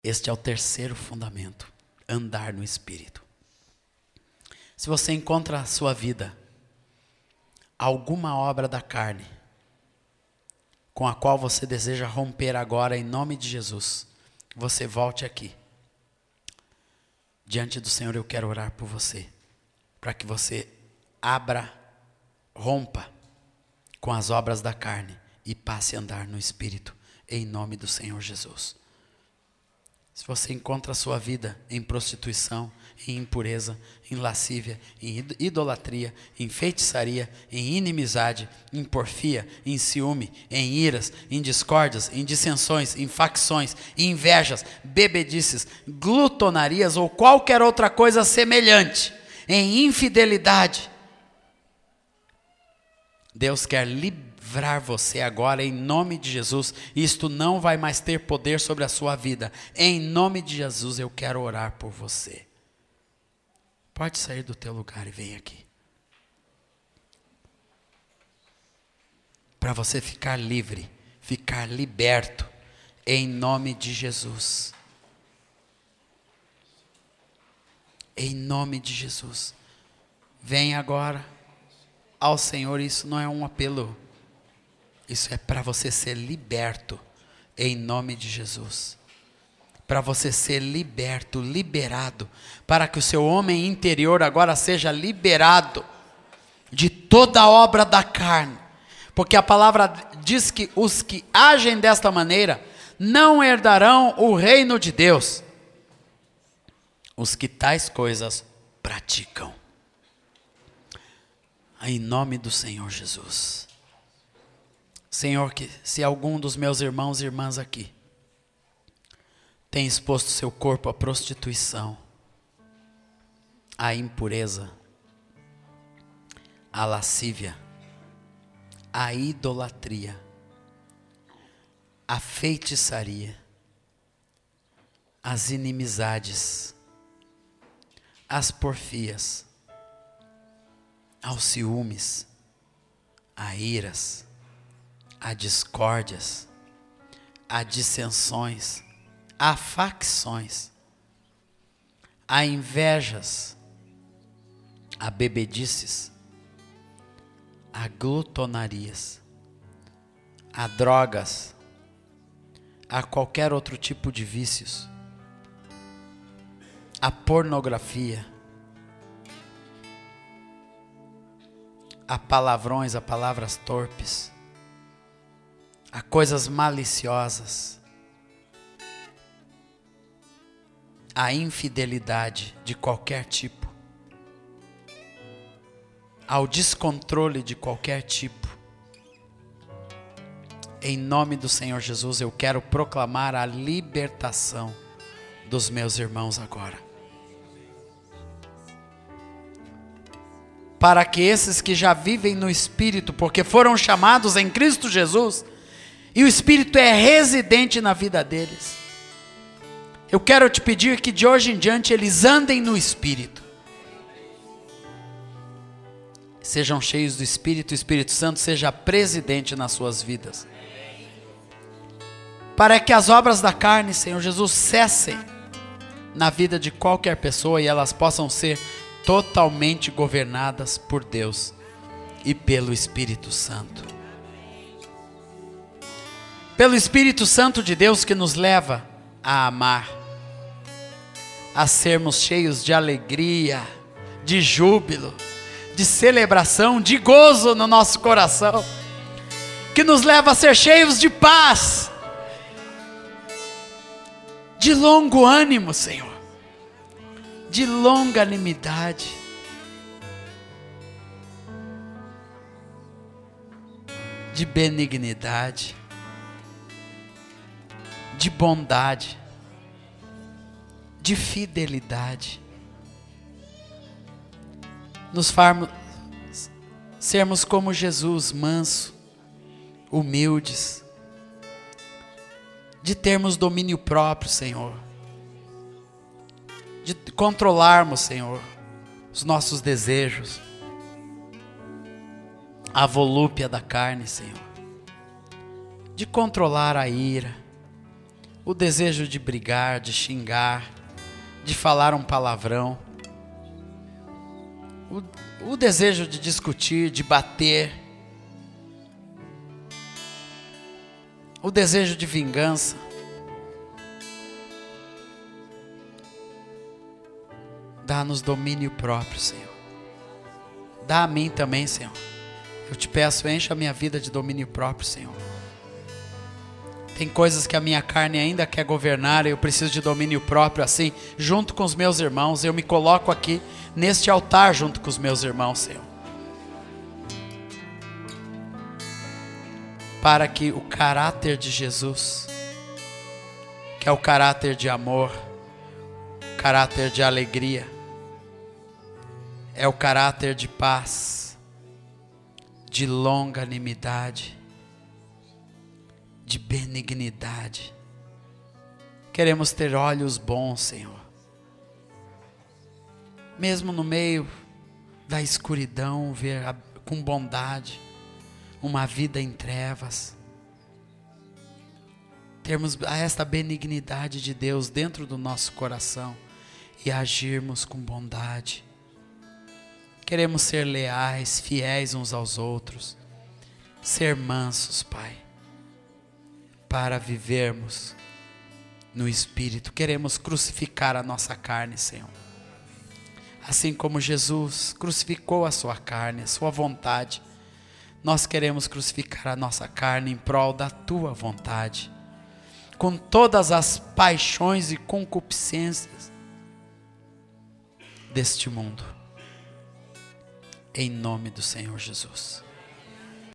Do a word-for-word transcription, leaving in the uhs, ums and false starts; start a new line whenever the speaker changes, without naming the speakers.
Este é o terceiro fundamento, andar no Espírito. Se você encontra na sua vida alguma obra da carne, com a qual você deseja romper agora em nome de Jesus, você volte aqui. Diante do Senhor eu quero orar por você, para que você abra, rompa com as obras da carne e passe a andar no Espírito, em nome do Senhor Jesus. Se você encontra a sua vida em prostituição, em impureza, em lascívia, em idolatria, em feitiçaria, em inimizade, em porfia, em ciúme, em iras, em discórdias, em dissensões, em facções, em invejas, bebedices, glutonarias ou qualquer outra coisa semelhante, em infidelidade, Deus quer livrar você agora em nome de Jesus. Isto não vai mais ter poder sobre a sua vida. Em nome de Jesus eu quero orar por você. Pode sair do teu lugar e vem aqui. Para você ficar livre, ficar liberto, em nome de Jesus. Em nome de Jesus. Vem agora ao Senhor, isso não é um apelo. Isso é para você ser liberto, em nome de Jesus. Para você ser liberto, liberado, para que o seu homem interior agora seja liberado de toda obra da carne. Porque a palavra diz que os que agem desta maneira não herdarão o reino de Deus. Os que tais coisas praticam. Em nome do Senhor Jesus. Senhor, que se algum dos meus irmãos e irmãs aqui tem exposto seu corpo à prostituição, à impureza, à lascívia, à idolatria, à feitiçaria, às inimizades, às porfias, aos ciúmes, a iras, a discórdias, a dissensões, a facções, a invejas, a bebedices, a glutonarias, a drogas, a qualquer outro tipo de vícios, a pornografia, a palavrões, a palavras torpes, a coisas maliciosas, a infidelidade de qualquer tipo, ao descontrole de qualquer tipo. Em nome do Senhor Jesus, eu quero proclamar a libertação dos meus irmãos agora. Para que esses que já vivem no Espírito, porque foram chamados em Cristo Jesus, e o Espírito é residente na vida deles, eu quero te pedir que de hoje em diante eles andem no Espírito. Sejam cheios do Espírito, o Espírito Santo seja presidente nas suas vidas. Para que as obras da carne, Senhor Jesus, cessem na vida de qualquer pessoa e elas possam ser totalmente governadas por Deus e pelo Espírito Santo. Pelo Espírito Santo de Deus que nos leva a amar, a sermos cheios de alegria, de júbilo, de celebração, de gozo no nosso coração, que nos leva a ser cheios de paz, de longo ânimo, Senhor, de longanimidade, de benignidade, de bondade, de fidelidade. Nos farmos, sermos como Jesus, manso, humildes, de termos domínio próprio, Senhor, de controlarmos, Senhor, os nossos desejos, a volúpia da carne, Senhor, de controlar a ira, o desejo de brigar, de xingar, de falar um palavrão, o, o desejo de discutir, de bater, o desejo de vingança. Dá-nos domínio próprio, Senhor. Dá a mim também, Senhor. Eu te peço, encha a minha vida de domínio próprio, Senhor. Tem coisas que a minha carne ainda quer governar e eu preciso de domínio próprio, assim, junto com os meus irmãos. Eu me coloco aqui neste altar junto com os meus irmãos, Senhor. Para que o caráter de Jesus, que é o caráter de amor, o caráter de alegria, é o caráter de paz, de longanimidade, de benignidade. Queremos ter olhos bons, Senhor. Mesmo no meio da escuridão, ver a, com bondade uma vida em trevas. Termos esta benignidade de Deus dentro do nosso coração e agirmos com bondade. Queremos ser leais, fiéis uns aos outros, ser mansos, Pai, para vivermos no Espírito. Queremos crucificar a nossa carne, Senhor. Assim como Jesus crucificou a sua carne, a sua vontade, nós queremos crucificar a nossa carne em prol da tua vontade, com todas as paixões e concupiscências deste mundo. Em nome do Senhor Jesus.